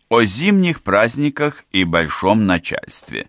О зимних праздниках и большом начальстве.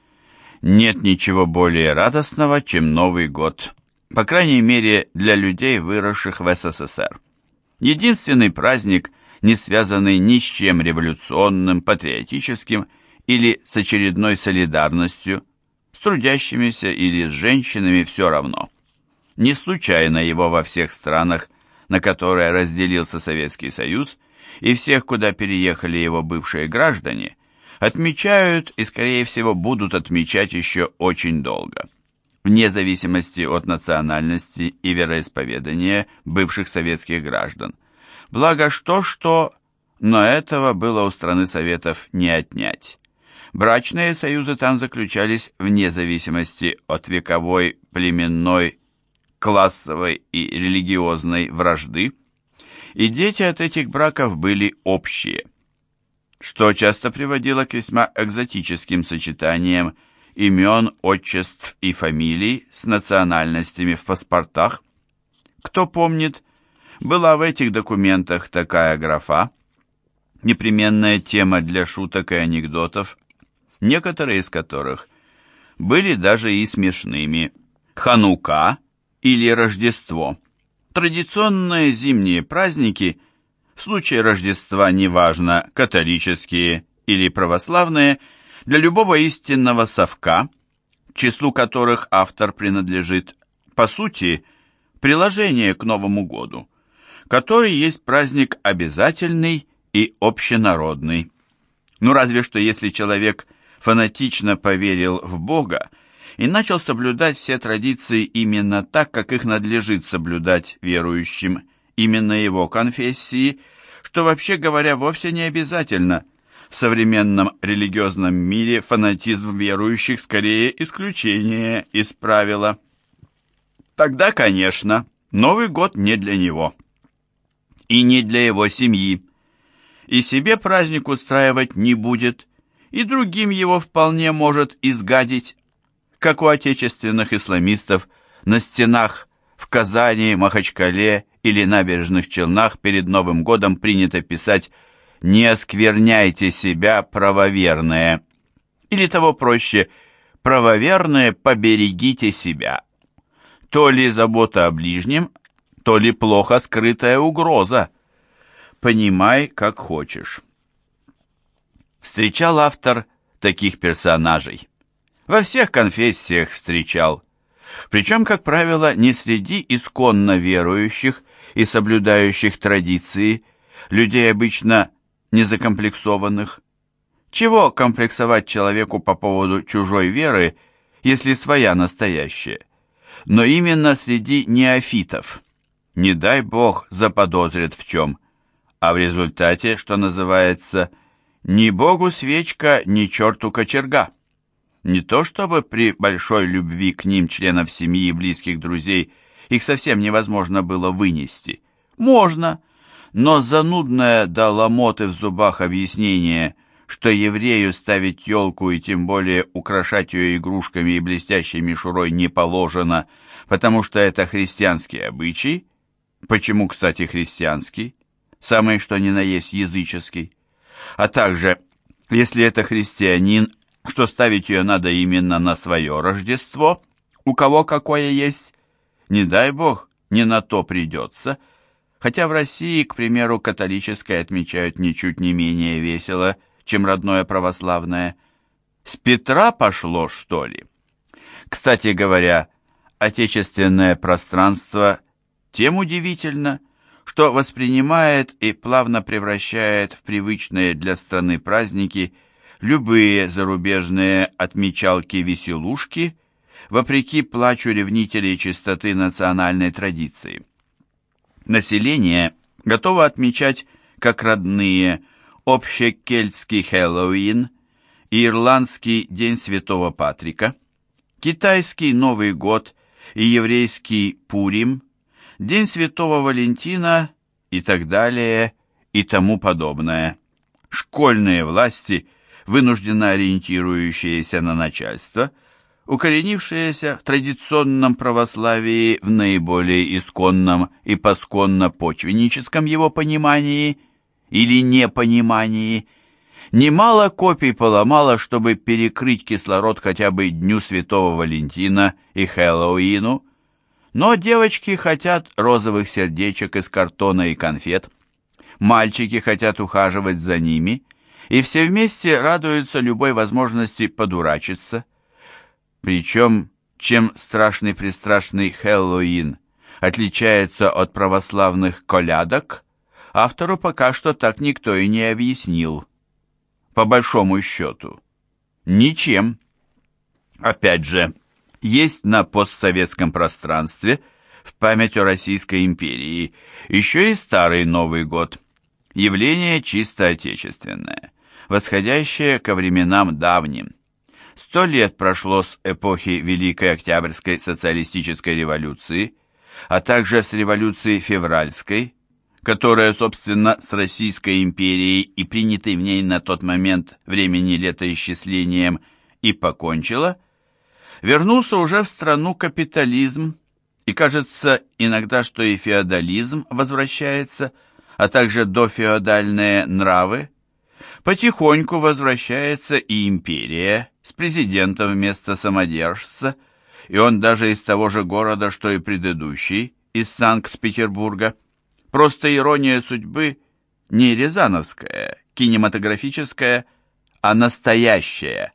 Нет ничего более радостного, чем Новый год, по крайней мере для людей, выросших в СССР. Единственный праздник, не связанный ни с чем революционным, патриотическим или с очередной солидарностью, с трудящимися или с женщинами, все равно. Не случайно его во всех странах, на которые разделился Советский Союз, и всех, куда переехали его бывшие граждане, отмечают и, скорее всего, будут отмечать еще очень долго, вне зависимости от национальности и вероисповедания бывших советских граждан. Благо что, но этого было у страны Советов не отнять. Брачные союзы там заключались вне зависимости от вековой, племенной, классовой и религиозной вражды, и дети от этих браков были общие, что часто приводило к весьма экзотическим сочетаниям имен, отчеств и фамилий с национальностями в паспортах. Кто помнит, была в этих документах такая графа, непременная тема для шуток и анекдотов, некоторые из которых были даже и смешными: Ханука или Рождество. Традиционные зимние праздники, в случае Рождества неважно, католические или православные, для любого истинного совка, к числу которых автор принадлежит, по сути, приложение к Новому году, который есть праздник обязательный и общенародный. Ну разве что если человек фанатично поверил в Бога и начал соблюдать все традиции именно так, как их надлежит соблюдать верующим именно его конфессии, что, вообще говоря, вовсе не обязательно. В современном религиозном мире фанатизм верующих скорее исключение из правила. Тогда, конечно, Новый год не для него. И не для его семьи. И себе праздник устраивать не будет, и другим его вполне может изгадить, как у отечественных исламистов на стенах в Казани, Махачкале или Набережных Челнах перед Новым годом принято писать «Не оскверняйте себя, правоверные», или того проще «Правоверные, поберегите себя». То ли забота о ближнем, то ли плохо скрытая угроза. Понимай, как хочешь. Встречал автор таких персонажей. Во всех конфессиях встречал. Причем, как правило, не среди исконно верующих и соблюдающих традиции, людей обычно незакомплексованных. Чего комплексовать человеку по поводу чужой веры, если своя настоящая? Но именно среди неофитов. Не дай бог заподозрят в чем. А в результате, что называется, ни богу свечка, ни черту кочерга. Не то чтобы при большой любви к ним, членов семьи и близких друзей, их совсем невозможно было вынести. Можно, но занудное до ломоты в зубах объяснение, что еврею ставить елку и тем более украшать ее игрушками и блестящей мишурой не положено, потому что это христианский обычай. Почему, кстати, христианский? Самый что ни на есть языческий. А также, если это христианин, что ставить ее надо именно на свое Рождество, у кого какое есть, не дай бог, не на то придется, хотя в России, к примеру, католическое отмечают ничуть не менее весело, чем родное православное. С Петра пошло, что ли? Кстати говоря, отечественное пространство тем удивительно, что воспринимает и плавно превращает в привычные для страны праздники любые зарубежные отмечалки-веселушки, вопреки плачу ревнителей чистоты национальной традиции. Население готово отмечать как родные общекельтский Хэллоуин, ирландский День Святого Патрика, китайский Новый год и еврейский Пурим, День Святого Валентина и так далее и тому подобное. Школьные власти, вынужденно ориентирующиеся на начальство, укоренившиеся в традиционном православии в наиболее исконном и посконно-почвенническом его понимании или непонимании, Немало копий поломала, чтобы перекрыть кислород хотя бы Дню Святого Валентина и Хэллоуину, но девочки хотят розовых сердечек из картона и конфет, мальчики хотят ухаживать за ними, и все вместе радуются любой возможности подурачиться. Причем, чем страшный-престрашный Хэллоуин отличается от православных колядок, автору пока что так никто и не объяснил. По большому счету, ничем. Опять же, есть на постсоветском пространстве, в память о Российской империи, еще и старый Новый год. Явление чисто отечественное, восходящее ко временам давним. 100 лет прошло с эпохи Великой Октябрьской социалистической революции, а также с революции февральской, которая, собственно, с Российской империей и принятой в ней на тот момент времени летоисчислением и покончила, вернулся уже в страну капитализм, и кажется иногда, что и феодализм возвращается, а также дофеодальные нравы. Потихоньку возвращается и империя с президентом вместо самодержца, и он даже из того же города, что и предыдущий, из Санкт-Петербурга. Просто ирония судьбы не рязановская, кинематографическая, а настоящая.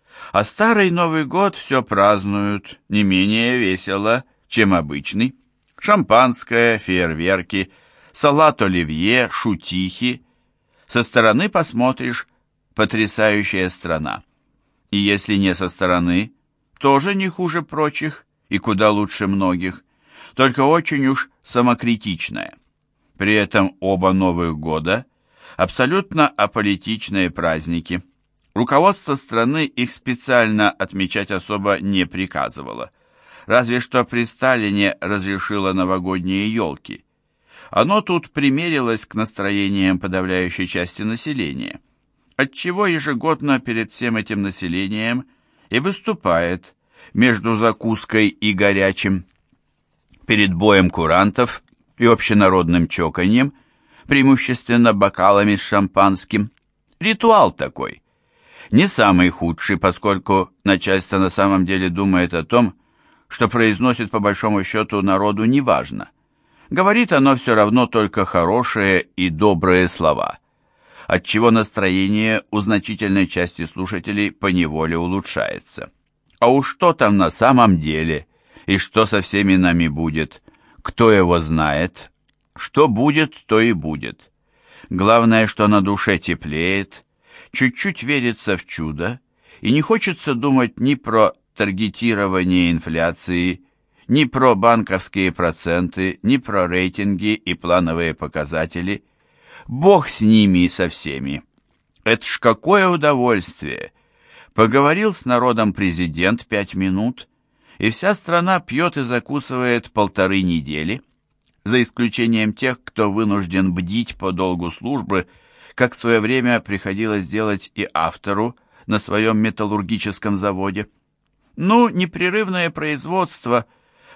А старый Новый год все празднуют не менее весело, чем обычный. Шампанское, фейерверки, салат оливье, шутихи. Со стороны посмотришь — потрясающая страна. И если не со стороны, тоже не хуже прочих и куда лучше многих, только очень уж самокритичная. При этом оба Новых года абсолютно аполитичные праздники. Руководство страны их специально отмечать особо не приказывало. Разве что при Сталине разрешило новогодние елки. Оно тут примерилось к настроениям подавляющей части населения, отчего ежегодно перед всем этим населением и выступает между закуской и горячим. Перед боем курантов и общенародным чоканьем, преимущественно бокалами с шампанским. Ритуал такой. Не самый худший, поскольку начальство на самом деле думает о том, что произносит по большому счету народу неважно. Говорит оно все равно только хорошие и добрые слова, отчего настроение у значительной части слушателей поневоле улучшается. А уж что там на самом деле, и что со всеми нами будет, кто его знает? Что будет, то и будет. Главное, что на душе теплеет, чуть-чуть верится в чудо, и не хочется думать ни про таргетирование инфляции, ни про банковские проценты, ни про рейтинги и плановые показатели. Бог с ними и со всеми. Это ж какое удовольствие! Поговорил с народом президент 5 минут, и вся страна пьет и закусывает 1,5 недели, за исключением тех, кто вынужден бдить по долгу службы, как в свое время приходилось делать и автору на своем металлургическом заводе. Ну, непрерывное производство,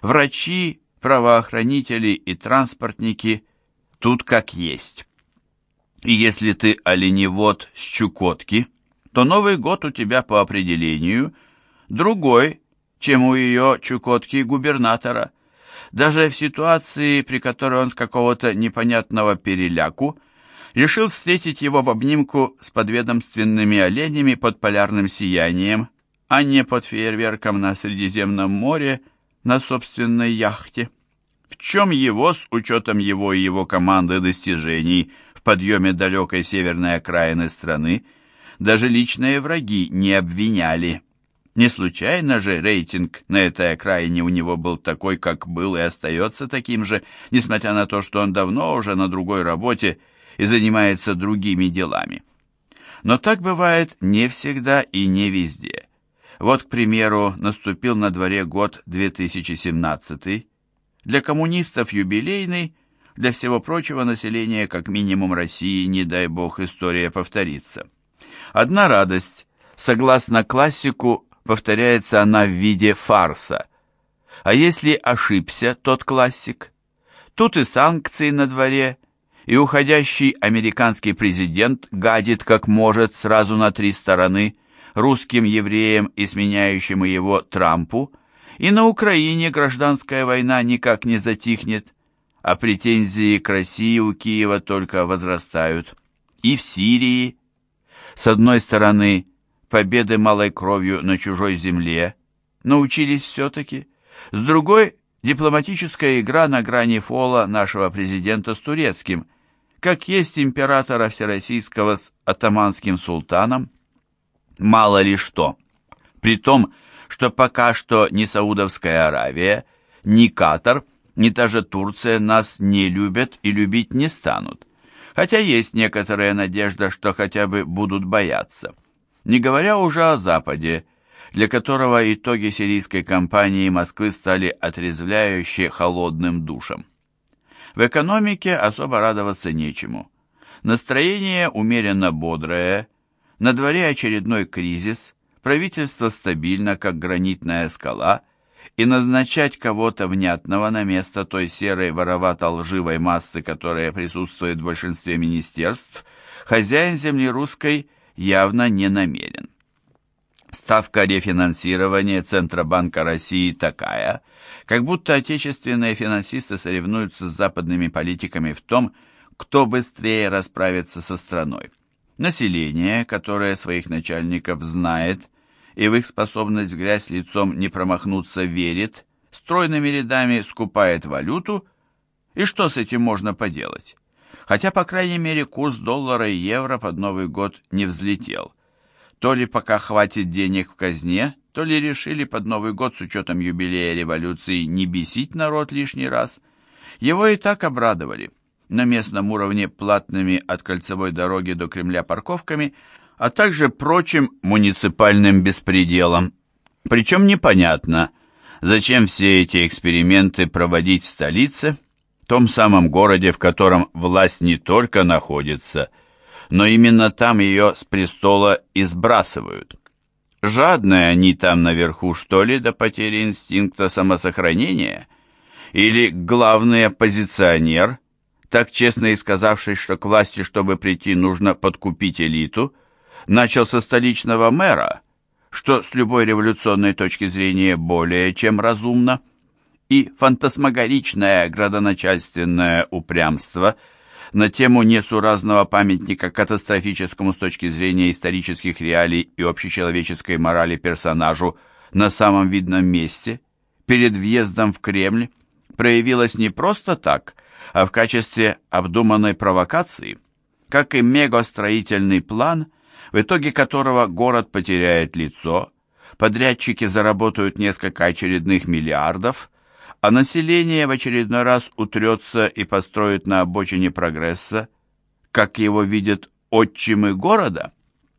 врачи, правоохранители и транспортники тут как есть. И если ты оленевод с Чукотки, то Новый год у тебя по определению другой, чем у ее Чукотки губернатора. Даже в ситуации, при которой он с какого-то непонятного переляку решил встретить его в обнимку с подведомственными оленями под полярным сиянием, а не под фейерверком на Средиземном море на собственной яхте. В чем его, с учетом его и его команды достижений в подъеме далекой северной окраины страны, даже личные враги не обвиняли. Не случайно же рейтинг на этой окраине у него был такой, как был, и остается таким же, несмотря на то, что он давно уже на другой работе и занимается другими делами. Но так бывает не всегда и не везде. Вот, к примеру, наступил на дворе год 2017, для коммунистов юбилейный, для всего прочего населения, как минимум России, не дай бог, история повторится. Одна радость, согласно классику, повторяется она в виде фарса. А если ошибся тот классик? Тут и санкции на дворе, и уходящий американский президент гадит как может сразу на 3 стороны: русским, евреям и сменяющему его Трампу, и на Украине гражданская война никак не затихнет, а претензии к России у Киева только возрастают. И в Сирии. С одной стороны, победы малой кровью на чужой земле научились все-таки, с другой – дипломатическая игра на грани фола нашего президента с турецким, как есть императора Всероссийского с атаманским султаном. Мало ли что. При том, что пока что ни Саудовская Аравия, ни Катар, ни даже Турция нас не любят и любить не станут. Хотя есть некоторая надежда, что хотя бы будут бояться. Не говоря уже о Западе, для которого итоги сирийской кампании Москвы стали отрезвляюще холодным душем. В экономике особо радоваться нечему. Настроение умеренно бодрое, на дворе очередной кризис, правительство стабильно, как гранитная скала, и назначать кого-то внятного на место той серой воровато-лживой массы, которая присутствует в большинстве министерств, хозяин земли русской явно не намерен. Ставка рефинансирования Центробанка России такая, как будто отечественные финансисты соревнуются с западными политиками в том, кто быстрее расправится со страной. Население, которое своих начальников знает и в их способность в грязь лицом не промахнуться верит, стройными рядами скупает валюту, и что с этим можно поделать? Хотя, по крайней мере, курс доллара и евро под Новый год не взлетел. То ли пока хватит денег в казне, то ли решили под Новый год с учетом юбилея революции не бесить народ лишний раз. Его и так обрадовали. На местном уровне платными от кольцевой дороги до Кремля парковками, а также прочим муниципальным беспределом. Причем непонятно, зачем все эти эксперименты проводить в столице, том самом городе, в котором власть не только находится, но именно там ее с престола и сбрасывают. Жадные они там наверху, что ли, до потери инстинкта самосохранения? Или главный оппозиционер, так честно и сказавший, что к власти, чтобы прийти, нужно подкупить элиту, начал со столичного мэра, что с любой революционной точки зрения более чем разумно, и фантасмагоричное градоначальственное упрямство на тему несуразного памятника катастрофическому с точки зрения исторических реалий и общечеловеческой морали персонажу на самом видном месте, перед въездом в Кремль, проявилось не просто так, а в качестве обдуманной провокации, как и мегастроительный план, в итоге которого город потеряет лицо, подрядчики заработают несколько очередных миллиардов, а население в очередной раз утрется и построит на обочине прогресса, как его видят отчимы города?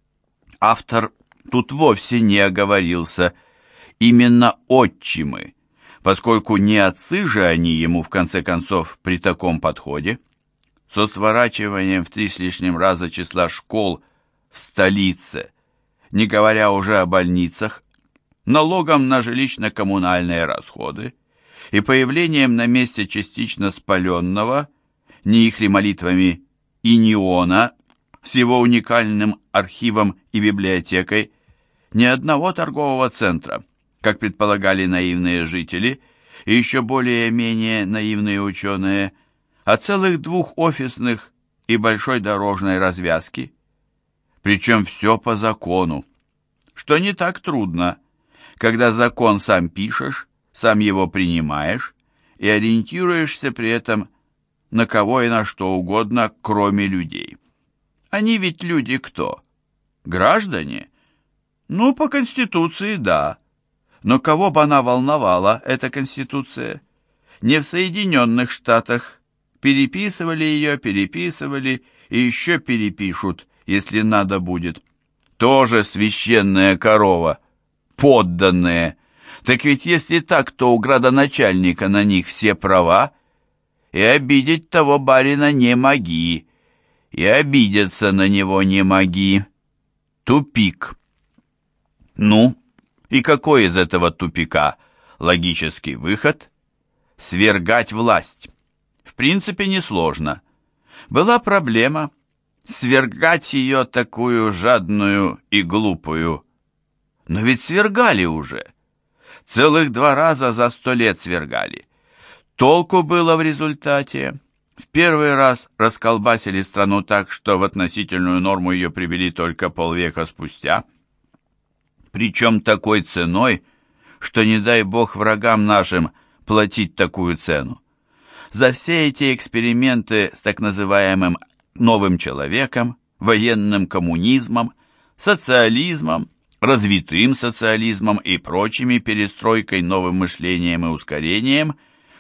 Автор тут вовсе не оговорился, именно отчимы, поскольку не отцы же они ему, в конце концов, при таком подходе. Со сворачиванием в 3 с лишним раза числа школ в столице, не говоря уже о больницах, налогом на жилищно-коммунальные расходы и появлением на месте частично спаленного, не их ли молитвами, Иниона с его уникальным архивом и библиотекой, ни одного торгового центра, как предполагали наивные жители и еще более-менее наивные ученые, а целых 2 офисных и большой дорожной развязки. Причем все по закону, что не так трудно, когда закон сам пишешь, сам его принимаешь и ориентируешься при этом на кого и на что угодно, кроме людей. Они ведь люди кто? Граждане? Ну, по Конституции, да. Но кого бы она волновала, эта Конституция? Не в Соединенных Штатах. Переписывали ее, переписывали и еще перепишут, если надо будет. Тоже священная корова. Подданные. Так ведь если так, то у градоначальника на них все права, и обидеть того барина не моги, и обидеться на него не моги. Тупик. Ну, и какой из этого тупика логический выход? Свергать власть. В принципе, несложно. Была проблема свергать ее такую жадную и глупую. Но ведь свергали уже. Целых 2 раза за 100 лет свергали. Толку было в результате. В первый раз расколбасили страну так, что в относительную норму ее привели только полвека спустя. Причем такой ценой, что не дай бог врагам нашим платить такую цену. За все эти эксперименты с так называемым новым человеком, военным коммунизмом, социализмом, развитым социализмом и прочими перестройкой, новым мышлением и ускорением,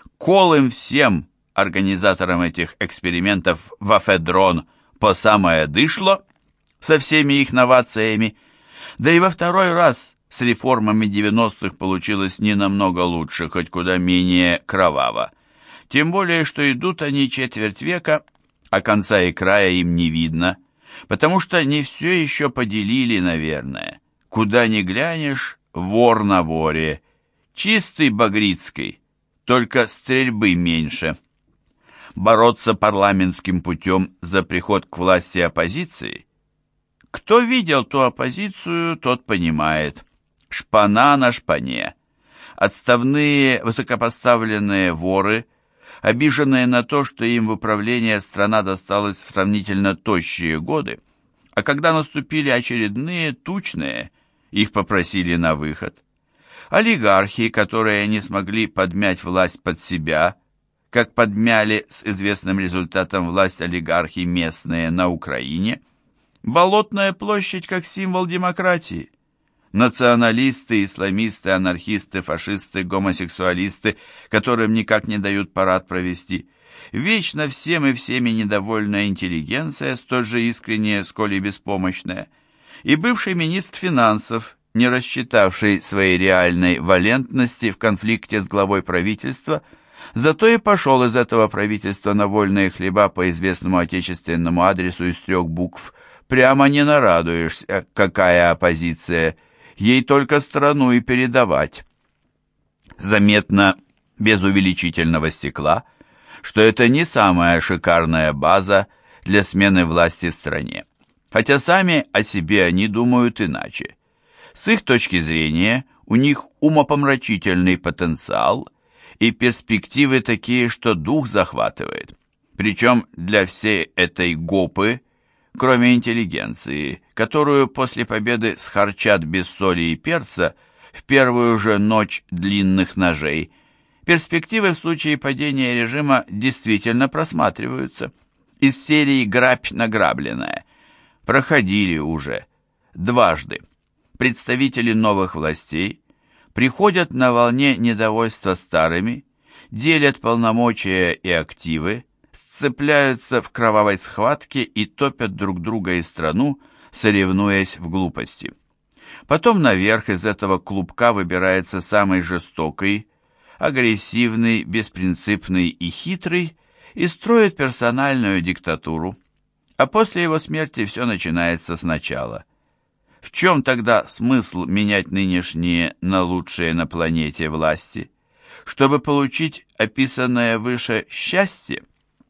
колым всем организаторам этих экспериментов в афедрон по самое дышло со всеми их новациями, да и во второй раз с реформами 90-х получилось не намного лучше, хоть куда менее кроваво. Тем более, что идут они четверть века, а конца и края им не видно, потому что не все еще поделили, наверное. Куда ни глянешь, вор на воре. Чистый Багрицкий, только стрельбы меньше. Бороться парламентским путем за приход к власти оппозиции? Кто видел ту оппозицию, тот понимает. Шпана на шпане. Отставные высокопоставленные воры, обиженные на то, что им в управление страна досталась в сравнительно тощие годы, а когда наступили очередные тучные, их попросили на выход. Олигархи, которые не смогли подмять власть под себя, как подмяли с известным результатом власть олигархи местные на Украине, Болотная площадь как символ демократии. Националисты, исламисты, анархисты, фашисты, гомосексуалисты, которым никак не дают парад провести. Вечно всем и всеми недовольная интеллигенция, столь же искренняя, сколь и беспомощная. И бывший министр финансов, не рассчитавший своей реальной валентности в конфликте с главой правительства, зато и пошел из этого правительства на вольные хлеба по известному отечественному адресу из 3 букв. Прямо не нарадуешься, какая оппозиция. Ей только страну и передавать. Заметно, без увеличительного стекла, что это не самая шикарная база для смены власти в стране. Хотя сами о себе они думают иначе. С их точки зрения, у них умопомрачительный потенциал и перспективы такие, что дух захватывает. Причем для всей этой гопы, кроме интеллигенции, которую после победы схарчат без соли и перца в первую же ночь длинных ножей, перспективы в случае падения режима действительно просматриваются. Из серии «Грабь награбленная» проходили уже дважды. Представители новых властей приходят на волне недовольства старыми, делят полномочия и активы, сцепляются в кровавой схватке и топят друг друга и страну, соревнуясь в глупости. Потом наверх из этого клубка выбирается самый жестокий, агрессивный, беспринципный и хитрый и строит персональную диктатуру. А после его смерти все начинается сначала. В чем тогда смысл менять нынешние на лучшие на планете власти? Чтобы получить описанное выше счастье?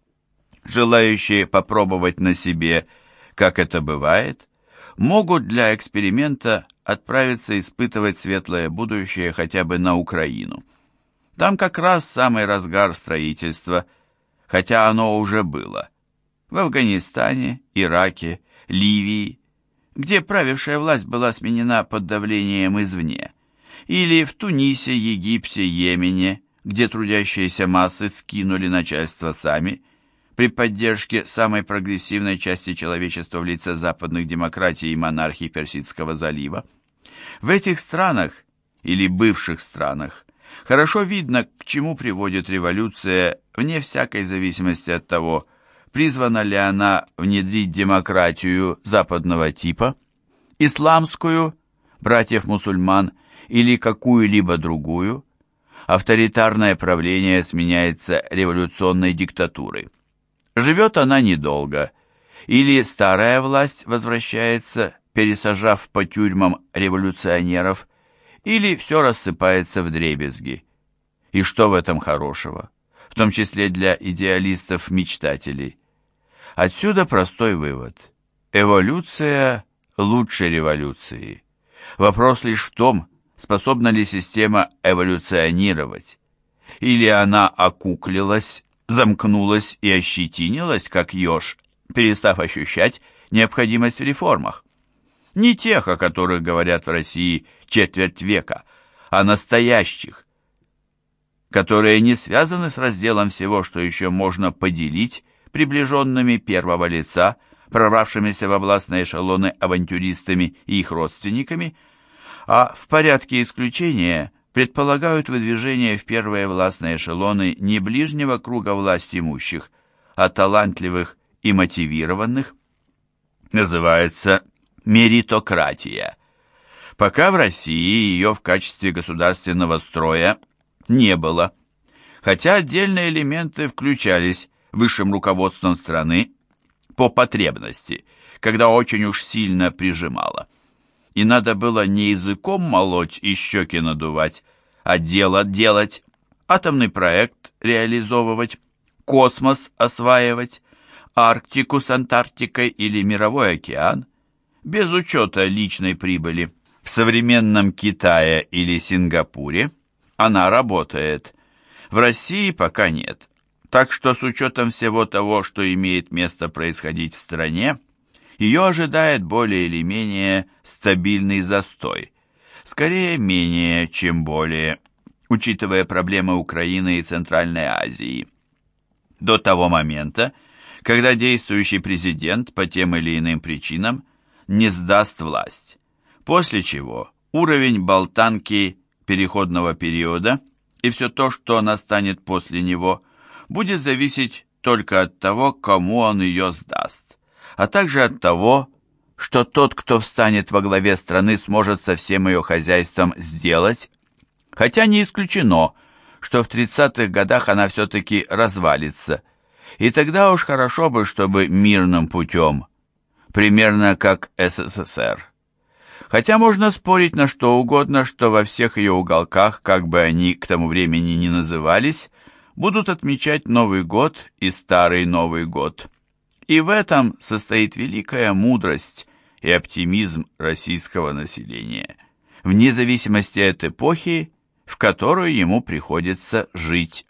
Желающие попробовать на себе, как это бывает, могут для эксперимента отправиться испытывать светлое будущее хотя бы на Украину. Там как раз самый разгар строительства, хотя оно уже было. В Афганистане, Ираке, Ливии, где правившая власть была сменена под давлением извне, или в Тунисе, Египте, Йемене, где трудящиеся массы скинули начальство сами, при поддержке самой прогрессивной части человечества в лице западных демократий и монархий Персидского залива. В этих странах, или бывших странах, хорошо видно, к чему приводит революция, вне всякой зависимости от того, призвана ли она внедрить демократию западного типа, исламскую, братьев-мусульман, или какую-либо другую. Авторитарное правление сменяется революционной диктатурой. Живет она недолго, или старая власть возвращается, пересажав по тюрьмам революционеров, или все рассыпается вдребезги. И что в этом хорошего? В том числе для идеалистов-мечтателей. Отсюда простой вывод. Эволюция лучше революции. Вопрос лишь в том, способна ли система эволюционировать. Или она окуклилась, замкнулась и ощетинилась, как еж, перестав ощущать необходимость в реформах. Не тех, о которых говорят в России четверть века, а настоящих, которые не связаны с разделом всего, что еще можно поделить приближенными первого лица, прорвавшимися во властные эшелоны авантюристами и их родственниками, а в порядке исключения предполагают выдвижение в первые властные эшелоны не ближнего круга власть имущих, а талантливых и мотивированных. Называется меритократия. Пока в России ее в качестве государственного строя не было, хотя отдельные элементы включались высшим руководством страны по потребности, когда очень уж сильно прижимало. И надо было не языком молоть и щеки надувать, а дело делать, атомный проект реализовывать, космос осваивать, Арктику с Антарктикой или Мировой океан, без учета личной прибыли. В современном Китае или Сингапуре она работает, в России пока нет. Так что с учетом всего того, что имеет место происходить в стране, ее ожидает более или менее стабильный застой. Скорее менее, чем более, учитывая проблемы Украины и Центральной Азии. До того момента, когда действующий президент по тем или иным причинам не сдаст власть. После чего уровень болтанки переходного периода и все то, что настанет после него, будет зависеть только от того, кому он ее сдаст, а также от того, что тот, кто встанет во главе страны, сможет со всем ее хозяйством сделать, хотя не исключено, что в 30-х годах она все-таки развалится, и тогда уж хорошо бы, чтобы мирным путем, примерно как СССР. Хотя можно спорить на что угодно, что во всех ее уголках, как бы они к тому времени ни назывались, будут отмечать Новый год и Старый Новый год. И в этом состоит великая мудрость и оптимизм российского населения, вне зависимости от эпохи, в которую ему приходится жить.